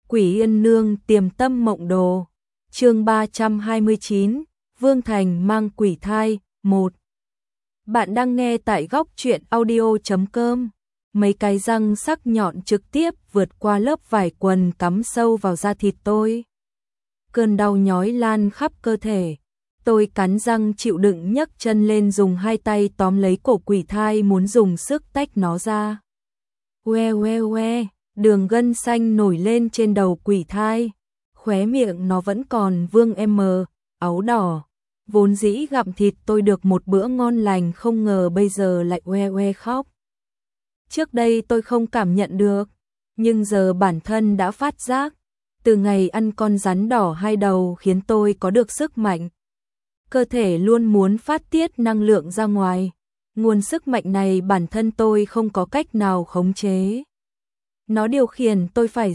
Quỷ Yên Nương tiềm tâm mộng đồ. Chương 329, Vương Thành mang quỷ thai, 1. Bạn đang nghe tại góc truyện audio.com. Mấy cái răng sắc nhọn trực tiếp vượt qua lớp vải quần cắm sâu vào da thịt tôi. Cơn đau nhói lan khắp cơ thể. Tôi cắn răng chịu đựng nhấc chân lên, dùng hai tay tóm lấy cổ quỷ thai muốn dùng sức tách nó ra. Oe, đường gân xanh nổi lên trên đầu quỷ thai. Khóe miệng nó vẫn còn vương áo đỏ. Vốn dĩ gặm thịt tôi được một bữa ngon lành, không ngờ bây giờ lại oe khóc. Trước đây tôi không cảm nhận được, nhưng giờ bản thân đã phát giác. Từ ngày ăn con rắn đỏ hai đầu khiến tôi có được sức mạnh. Cơ thể luôn muốn phát tiết năng lượng ra ngoài. Nguồn sức mạnh này bản thân tôi không có cách nào khống chế. Nó điều khiển tôi phải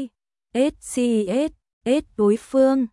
đối phương,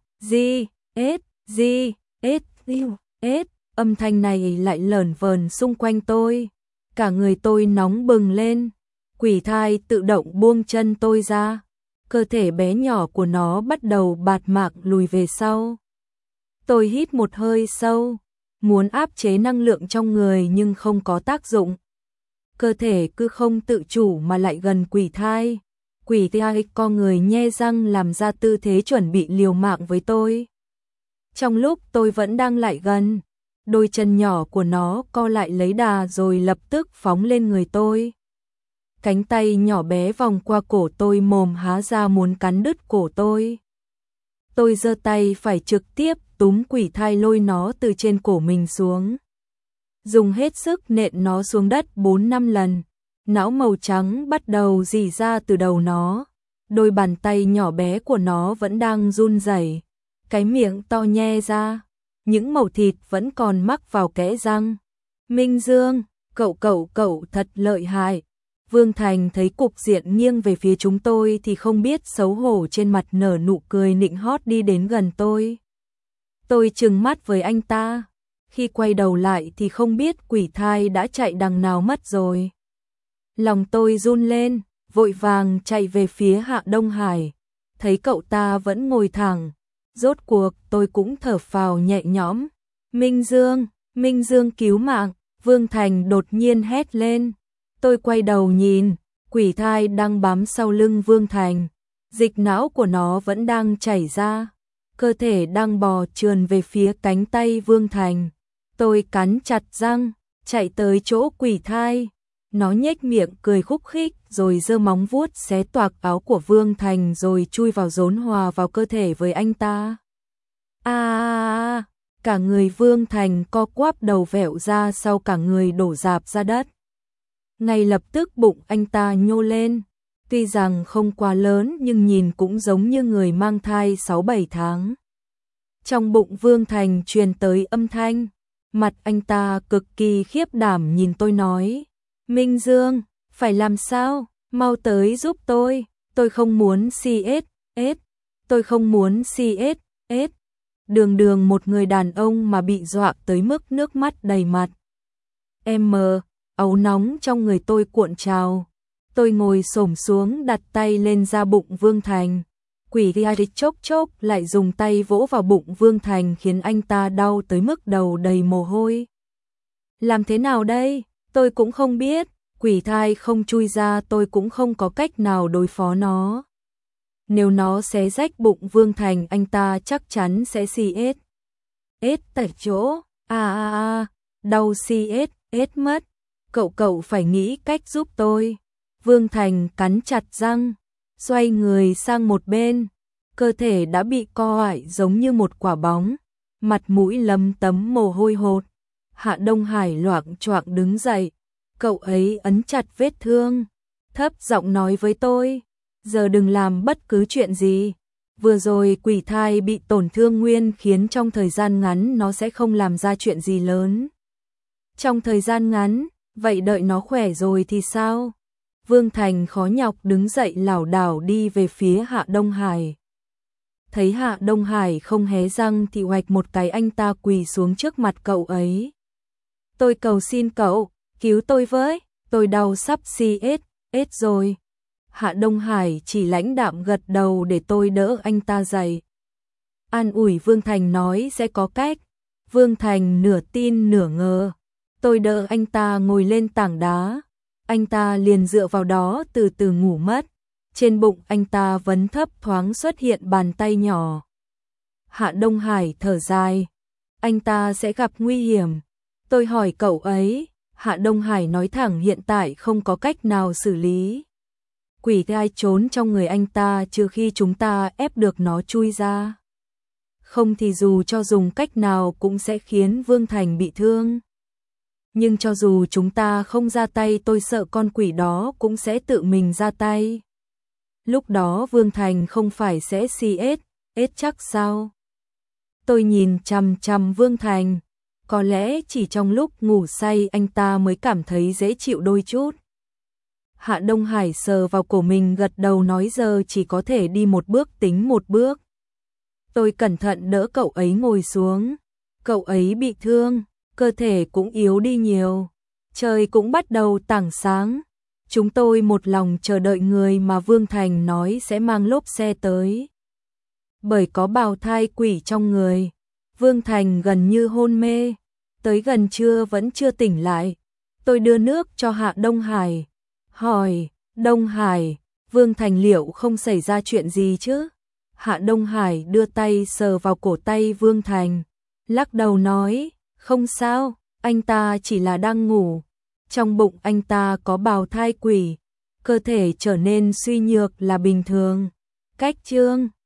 âm thanh này lại lởn vởn xung quanh tôi. Cả người tôi nóng bừng lên. Quỷ thai tự động buông chân tôi ra. Cơ thể bé nhỏ của nó bắt đầu bạt mạng lùi về sau. Tôi hít một hơi sâu, muốn áp chế năng lượng trong người nhưng không có tác dụng. Cơ thể cứ không tự chủ mà lại gần quỷ thai. Quỷ thai co người nhe răng làm ra tư thế chuẩn bị liều mạng với tôi. Trong lúc tôi vẫn đang lại gần, đôi chân nhỏ của nó co lại lấy đà rồi lập tức phóng lên người tôi. Cánh tay nhỏ bé vòng qua cổ tôi, mồm há ra muốn cắn đứt cổ tôi. Tôi giơ tay phải trực tiếp túm quỷ thai, lôi nó từ trên cổ mình xuống. Dùng hết sức nện nó xuống đất 4-5 lần. Não màu trắng bắt đầu rỉ ra từ đầu nó. Đôi bàn tay nhỏ bé của nó vẫn đang run rẩy. Cái miệng to nhe ra. Những mẩu thịt vẫn còn mắc vào kẽ răng. Minh Dương, cậu thật lợi hại. Vương Thành thấy cục diện nghiêng về phía chúng tôi thì không biết xấu hổ, trên mặt nở nụ cười nịnh hót đi đến gần tôi. Tôi trừng mắt với anh ta. Khi quay đầu lại thì không biết quỷ thai đã chạy đằng nào mất rồi. Lòng tôi run lên, vội vàng chạy về phía Hạ Đông Hải. Thấy cậu ta vẫn ngồi thẳng. Rốt cuộc tôi cũng thở phào nhẹ nhõm. Minh Dương cứu mạng, Vương Thành đột nhiên hét lên. Tôi quay đầu nhìn, quỷ thai đang bám sau lưng Vương Thành. Dịch não của nó vẫn đang chảy ra. Cơ thể đang bò trườn về phía cánh tay Vương Thành. Tôi cắn chặt răng, chạy tới chỗ quỷ thai. Nó nhếch miệng cười khúc khích rồi giơ móng vuốt xé toạc áo của Vương Thành rồi chui vào rốn hòa vào cơ thể với anh ta. Cả người Vương Thành co quắp, đầu vẹo ra sau, cả người đổ rạp ra đất. Ngay lập tức bụng anh ta nhô lên. Tuy rằng không quá lớn nhưng nhìn cũng giống như người mang thai 6-7 tháng. Trong bụng Vương Thành truyền tới âm thanh. Mặt anh ta cực kỳ khiếp đảm nhìn tôi nói. Minh Dương, phải làm sao? Mau tới giúp tôi không muốn tôi không muốn Đường một người đàn ông mà bị dọa tới mức nước mắt đầy mặt. Ấu nóng trong người tôi cuộn trào. Tôi ngồi xổm xuống đặt tay lên da bụng Vương Thành. Quỷ thai chốc lại dùng tay vỗ vào bụng Vương Thành khiến anh ta đau tới mức đầu đầy mồ hôi. Làm thế nào đây? Tôi cũng không biết. Quỷ thai không chui ra, tôi cũng không có cách nào đối phó nó. Nếu nó xé rách bụng Vương Thành, anh ta chắc chắn sẽ tại chỗ. Đau mất. Cậu phải nghĩ cách giúp tôi. Vương Thành cắn chặt răng, xoay người sang một bên. Cơ thể đã bị co lại giống như một quả bóng. Mặt mũi lấm tấm mồ hôi hột. Hạ Đông Hải loạng choạng đứng dậy. Cậu ấy ấn chặt vết thương, thấp giọng nói với tôi. Giờ đừng làm bất cứ chuyện gì. Vừa rồi quỷ thai bị tổn thương nguyên khiến trong thời gian ngắn nó sẽ không làm ra chuyện gì lớn. Trong thời gian ngắn, vậy đợi nó khỏe rồi thì sao? Vương Thành khó nhọc đứng dậy lảo đảo đi về phía Hạ Đông Hải. Thấy Hạ Đông Hải không hé răng thì oạch một cái anh ta quỳ xuống trước mặt cậu ấy. Tôi cầu xin cậu, cứu tôi với, tôi đau sắp chết rồi. Hạ Đông Hải chỉ lãnh đạm gật đầu để tôi đỡ anh ta dậy. An ủi Vương Thành nói sẽ có cách. Vương Thành nửa tin nửa ngờ. Tôi đỡ anh ta ngồi lên tảng đá. Anh ta liền dựa vào đó từ từ ngủ mất. Trên bụng anh ta vấn thấp thoáng xuất hiện bàn tay nhỏ. Hạ Đông Hải thở dài. Anh ta sẽ gặp nguy hiểm. Tôi hỏi cậu ấy. Hạ Đông Hải nói thẳng hiện tại không có cách nào xử lý. Quỷ gai trốn trong người anh ta trừ khi chúng ta ép được nó chui ra. Không thì dù cho dùng cách nào cũng sẽ khiến Vương Thành bị thương. Nhưng cho dù chúng ta không ra tay tôi sợ con quỷ đó cũng sẽ tự mình ra tay. Lúc đó Vương Thành không phải sẽ ết chắc sao? Tôi nhìn chằm chằm Vương Thành. Có lẽ chỉ trong lúc ngủ say anh ta mới cảm thấy dễ chịu đôi chút. Hạ Đông Hải sờ vào cổ mình gật đầu nói giờ chỉ có thể đi một bước tính một bước. Tôi cẩn thận đỡ cậu ấy ngồi xuống. Cậu ấy bị thương, cơ thể cũng yếu đi nhiều. Trời cũng bắt đầu tảng sáng. Chúng tôi một lòng chờ đợi người mà Vương Thành nói sẽ mang lốp xe tới. Bởi có bào thai quỷ trong người, Vương Thành gần như hôn mê. Tới gần trưa vẫn chưa tỉnh lại. Tôi đưa nước cho Hạ Đông Hải. Hỏi, Đông Hải, Vương Thành liệu không xảy ra chuyện gì chứ? Hạ Đông Hải đưa tay sờ vào cổ tay Vương Thành. Lắc đầu nói, không sao, anh ta chỉ là đang ngủ. Trong bụng anh ta có bào thai quỷ. Cơ thể trở nên suy nhược là bình thường. Cách chương